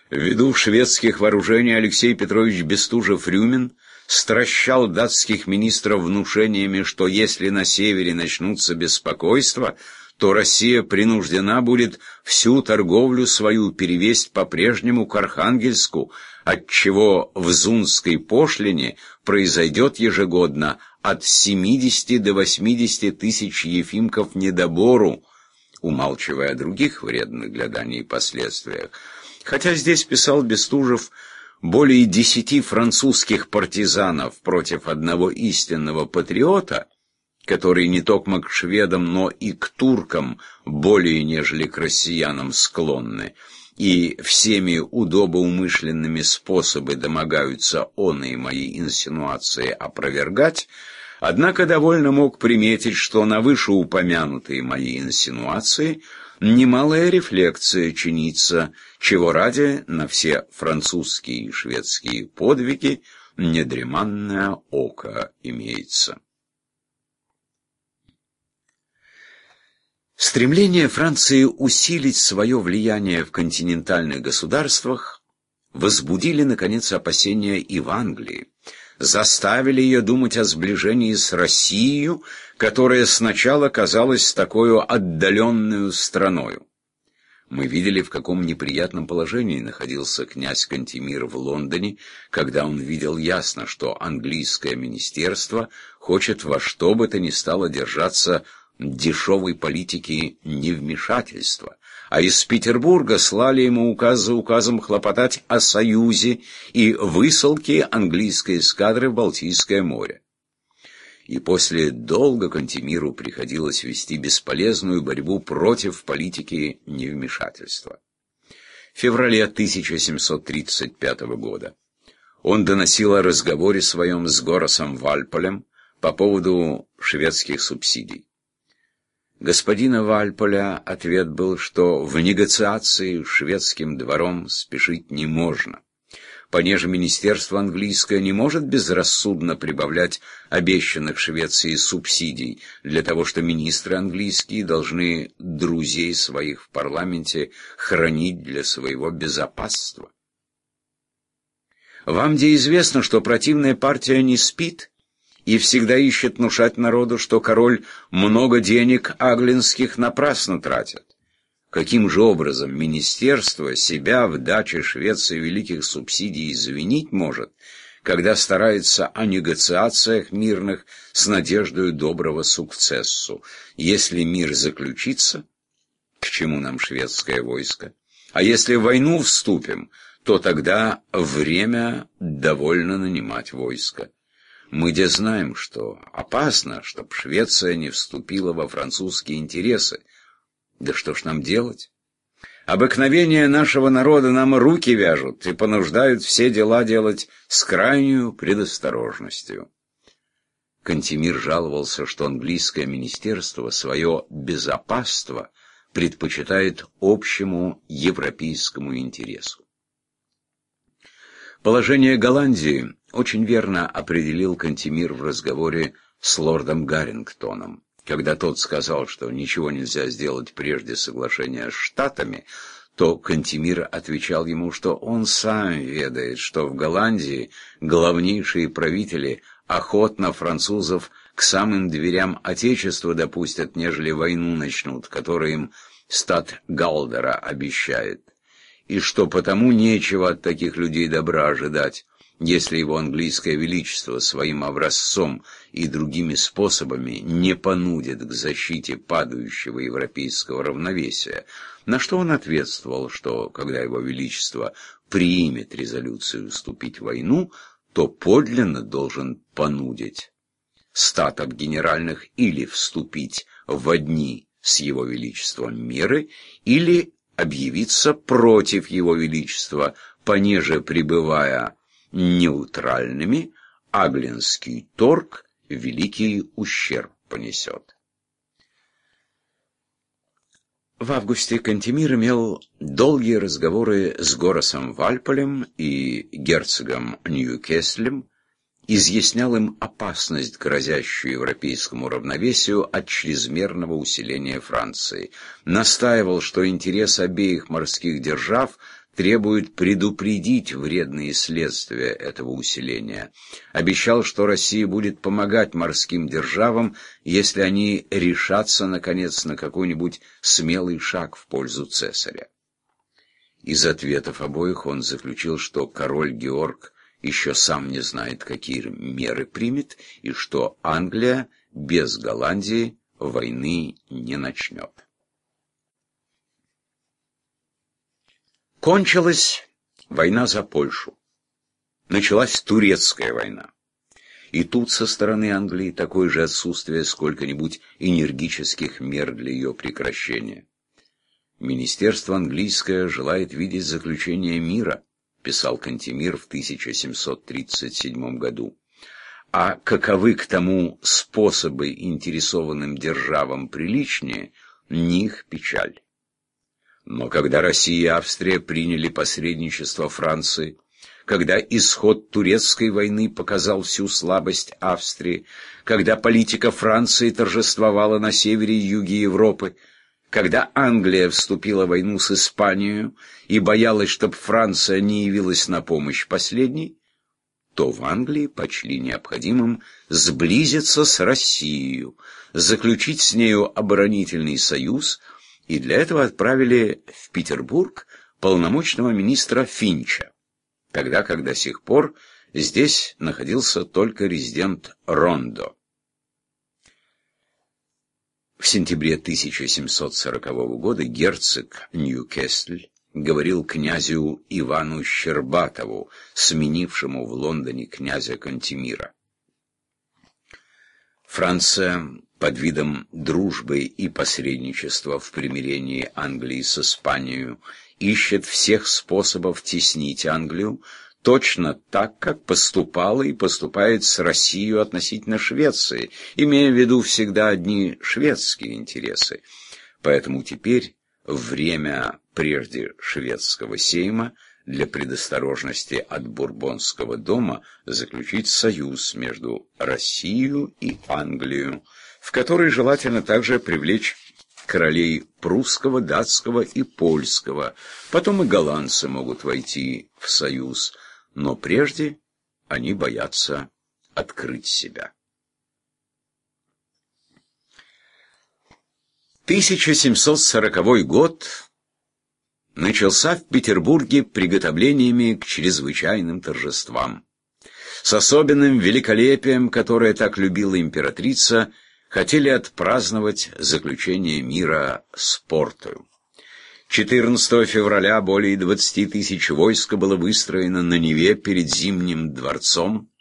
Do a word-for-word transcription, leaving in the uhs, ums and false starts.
Ввиду шведских вооружений Алексей Петрович Бестужев-Рюмин стращал датских министров внушениями, что если на севере начнутся беспокойства, то Россия принуждена будет всю торговлю свою перевесть по-прежнему к Архангельску, отчего в Зунской пошлине произойдет ежегодно от семидесяти до восьмидесяти тысяч ефимков недобору, умалчивая о других вредных для Дании последствиях. Хотя здесь писал Бестужев более десяти французских партизанов против одного истинного патриота, которые не только к шведам, но и к туркам более нежели к россиянам склонны, и всеми удобоумышленными способы домогаются оные мои инсинуации опровергать, однако довольно мог приметить, что на вышеупомянутые мои инсинуации немалая рефлексия чинится, чего ради на все французские и шведские подвиги недреманное око имеется. Стремление Франции усилить свое влияние в континентальных государствах возбудили, наконец, опасения и в Англии, заставили ее думать о сближении с Россией, которая сначала казалась такой отдаленную страною. Мы видели, в каком неприятном положении находился князь Кантемир в Лондоне, когда он видел ясно, что английское министерство хочет во что бы то ни стало держаться дешевой политики невмешательства, а из Петербурга слали ему указ за указом хлопотать о союзе и высылке английской эскадры в Балтийское море. И после долга Кантемиру приходилось вести бесполезную борьбу против политики невмешательства. В феврале тысяча семьсот тридцать пятого года он доносил о разговоре своем с Горасом Вальполем по поводу шведских субсидий. Господина Вальполя ответ был, что в негоциации с шведским двором спешить не можно, понеже министерство английское не может безрассудно прибавлять обещанных Швеции субсидий для того, что министры английские должны друзей своих в парламенте хранить для своего безопасства. Вам де известно, что противная партия не спит и всегда ищет внушать народу, что король много денег аглинских напрасно тратит. Каким же образом министерство себя в даче Швеции великих субсидий извинить может, когда старается о негоциациях мирных с надеждой доброго сукцессу? Если мир заключится, к чему нам шведское войско? А если в войну вступим, то тогда время довольно нанимать войско. Мы де знаем, что опасно, чтоб Швеция не вступила во французские интересы. Да что ж нам делать? Обыкновения нашего народа нам руки вяжут и понуждают все дела делать с крайнюю предосторожностью. Кантемир жаловался, что английское министерство свое безопасство предпочитает общему европейскому интересу. Положение Голландии очень верно определил Кантемир в разговоре с лордом Гаррингтоном, когда тот сказал, что ничего нельзя сделать прежде соглашения с Штатами, то Кантемир отвечал ему, что он сам ведает, что в Голландии главнейшие правители охотно французов к самым дверям Отечества допустят, нежели войну начнут, которую им стат Галдера обещает, и что потому нечего от таких людей добра ожидать, если его английское величество своим образцом и другими способами не понудит к защите падающего европейского равновесия, на что он ответствовал, что когда его величество примет резолюцию вступить в войну, то подлинно должен понудить статов генеральных или вступить в одни с его величеством меры, или объявиться против его величества, понеже пребывая неутральными, аглинский торг великий ущерб понесет. В августе Кантемир имел долгие разговоры с Горасом Вальполем и герцогом Ньюкеслем, изъяснял им опасность, грозящую европейскому равновесию от чрезмерного усиления Франции, настаивал, что интерес обеих морских держав требует предупредить вредные следствия этого усиления. Обещал, что Россия будет помогать морским державам, если они решатся, наконец, на какой-нибудь смелый шаг в пользу цесаря. Из ответов обоих он заключил, что король Георг еще сам не знает, какие меры примет, и что Англия без Голландии войны не начнет. Кончилась война за Польшу. Началась турецкая война. И тут со стороны Англии такое же отсутствие сколько-нибудь энергических мер для ее прекращения. «Министерство английское желает видеть заключение мира», — писал Кантемир в тысяча семьсот тридцать седьмом году. А каковы к тому способы интересованным державам приличнее, них печаль. Но когда Россия и Австрия приняли посредничество Франции, когда исход турецкой войны показал всю слабость Австрии, когда политика Франции торжествовала на севере и юге Европы, когда Англия вступила в войну с Испанией и боялась, чтобы Франция не явилась на помощь последней, то в Англии почли необходимым сблизиться с Россией, заключить с нею оборонительный союз, и для этого отправили в Петербург полномочного министра Финча, тогда как до сих пор здесь находился только резидент Рондо. В сентябре тысяча семьсот сорокового года герцог Ньюкасль говорил князю Ивану Щербатову, сменившему в Лондоне князя Кантемира: Франция под видом дружбы и посредничества в примирении Англии с Испанией ищет всех способов теснить Англию, точно так, как поступала и поступает с Россией относительно Швеции, имея в виду всегда одни шведские интересы. Поэтому теперь время прежде шведского сейма для предосторожности от Бурбонского дома заключить союз между Россией и Англией, в который желательно также привлечь королей прусского, датского и польского. Потом и голландцы могут войти в союз, но прежде они боятся открыть себя. тысяча семьсот сороковой год начался в Петербурге приготовлениями к чрезвычайным торжествам. С особенным великолепием, которое так любила императрица, хотели отпраздновать заключение мира с Портою. четырнадцатого февраля более двадцати тысяч войска было выстроено на Неве перед Зимним дворцом,